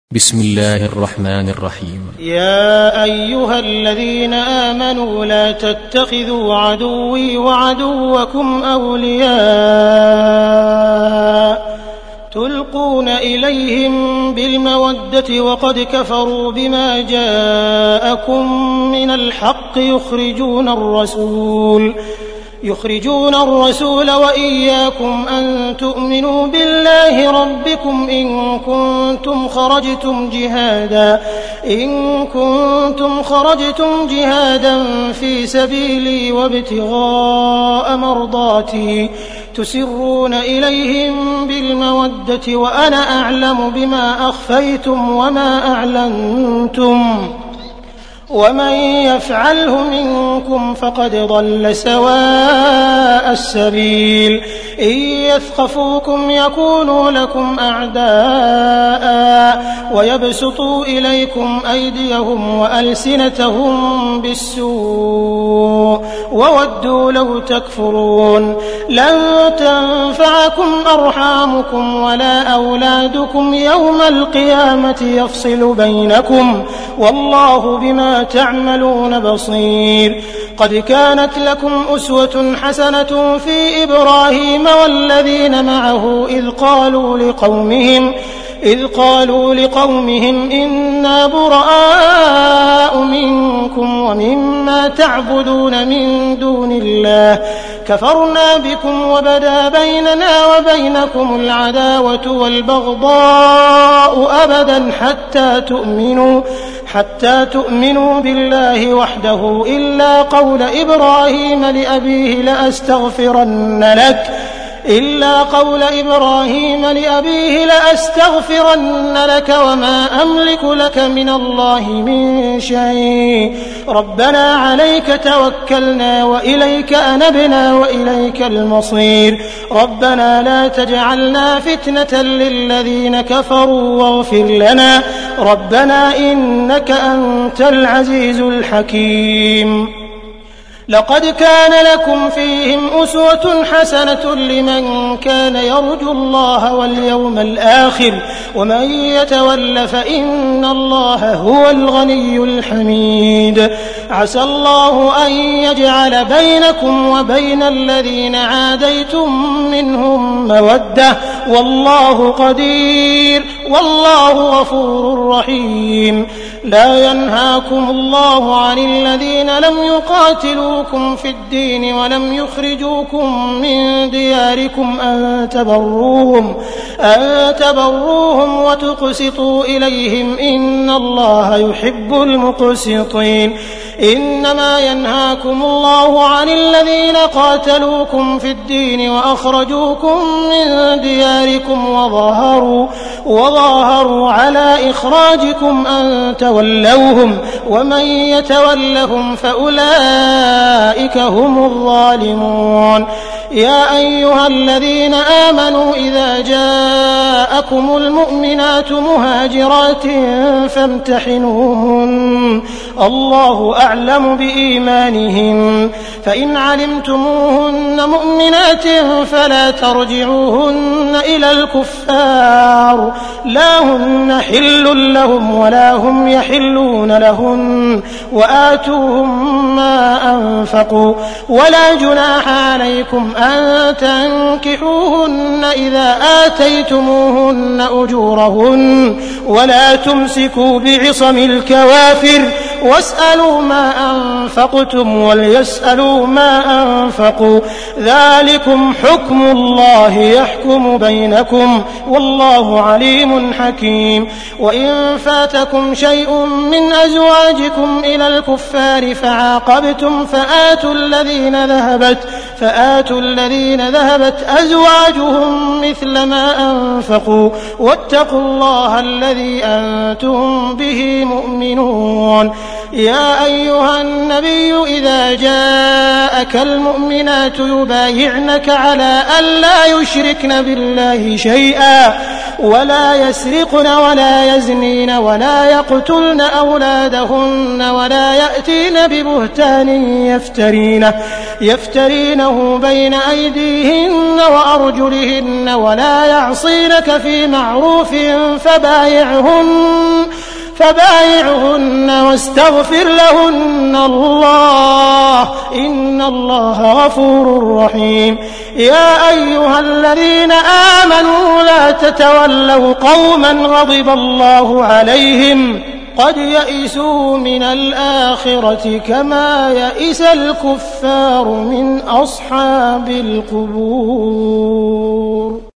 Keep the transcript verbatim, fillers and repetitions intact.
بسم الله الرحمن الرحيم. يا أيها الذين آمنوا لا تتخذوا عدوي وعدوكم أولياء تلقون إليهم بالمودة وقد كفروا بما جاءكم من الحق يخرجون الرسول يخرجون الرسول وإياكم أن تؤمنوا بالله ربكم إن كنتم خرجتم جهادا إن كنتم خرجتم جهادا في سبيلي وابتغاء مرضاتي تسرون إليهم بالمودة وأنا أعلم بما أخفيتم وما أعلنتم ومن يفعله منكم فقد ضل سواء السبيل إن يثقفوكم يكونوا لكم أعداء ويبسطوا إليكم أيديهم وألسنتهم بالسوء وودوا لو تكفرون لن تنفعكم أرحامكم ولا أولادكم يوم القيامة يفصل بينكم والله بما تعملون بصير. قد كانت لكم أسوة حسنة في إبراهيم والذين معه إذ قالوا لقومهم إذ قالوا لقومهم إنا براء منكم ومما تعبدون من دون الله كفرنا بكم وبدا بيننا وبينكم العداوة والبغضاء أبدا حتى تؤمنوا حتى تؤمنوا بالله وحده إلا قول إبراهيم لأبيه لأستغفرن لك إلا قول إبراهيم لأبيه لأستغفرن لك وما أملك لك من الله من شيء ربنا عليك توكلنا وإليك أنبنا وإليك المصير ربنا لا تجعلنا فتنة للذين كفروا واغفر لنا ربنا إنك أنت العزيز الحكيم. لقد كان لكم فيهم أسوة حسنة لمن كان يرجو الله واليوم الآخر ومن يتول فإن الله هو الغني الحميد. عسى الله أن يجعل بينكم وبين الذين عاديتم منهم مودة والله قدير والله غفور رحيم. لا ينهاكم الله عن الذين لم يقاتلوكم في الدين ولم يخرجوكم من دياركم أن تبروهم أن تبروهم وتقسطوا إليهم إن الله يحب المقسطين. إنما ينهاكم الله عن الذين قاتلوكم في الدين وأخرجوكم من دياركم وظاهروا وظاهروا على إخراجكم أن تولوهم ومن يتولهم فأولئك هم الظالمون. يا أيها الذين آمنوا إذا جاءكم المؤمنات مهاجرات فامتحنوهن الله أعلم بإيمانهن فإن علمتموهن مؤمنات فلا ترجعوهن إلى الكفار لا هن حل لهم ولا هم يحلون لهن وآتوهم ما أنفقوا ولا جناح عليكم أن تنكحوهن إذا آتيتموهن أجورهن ولا تمسكوا بعصم الكوافر واسألوا ما أنفقتم وليسألوا ما أنفقوا ذلكم حكم الله يحكم بينكم والله عليم حكيم. وإن فاتكم شيء من أزواجكم إلى الكفار فعاقبتم فآتوا الذين ذهبت فآتوا الذين ذهبت أزواجهم مثل ما أنفقوا واتقوا الله الذي أنتم به مؤمنون. يا أيها النبي إذا جاءك المؤمنات يبايعنك على أن لا يشركن بالله شيئا ولا يسرقن ولا يزنين ولا يقتلن أولادهن ولا يأتين ببهتان يفترينه يفترينه بين أيديهن وأرجلهن ولا يعصينك في معروف فبايعهن فبايعهن واستغفر لهن الله إن الله غفور رحيم. يا أيها الذين آمنوا لا تتولوا قوما غضب الله عليهم قد يئسوا من الآخرة كما يئس الكفار من أصحاب القبور.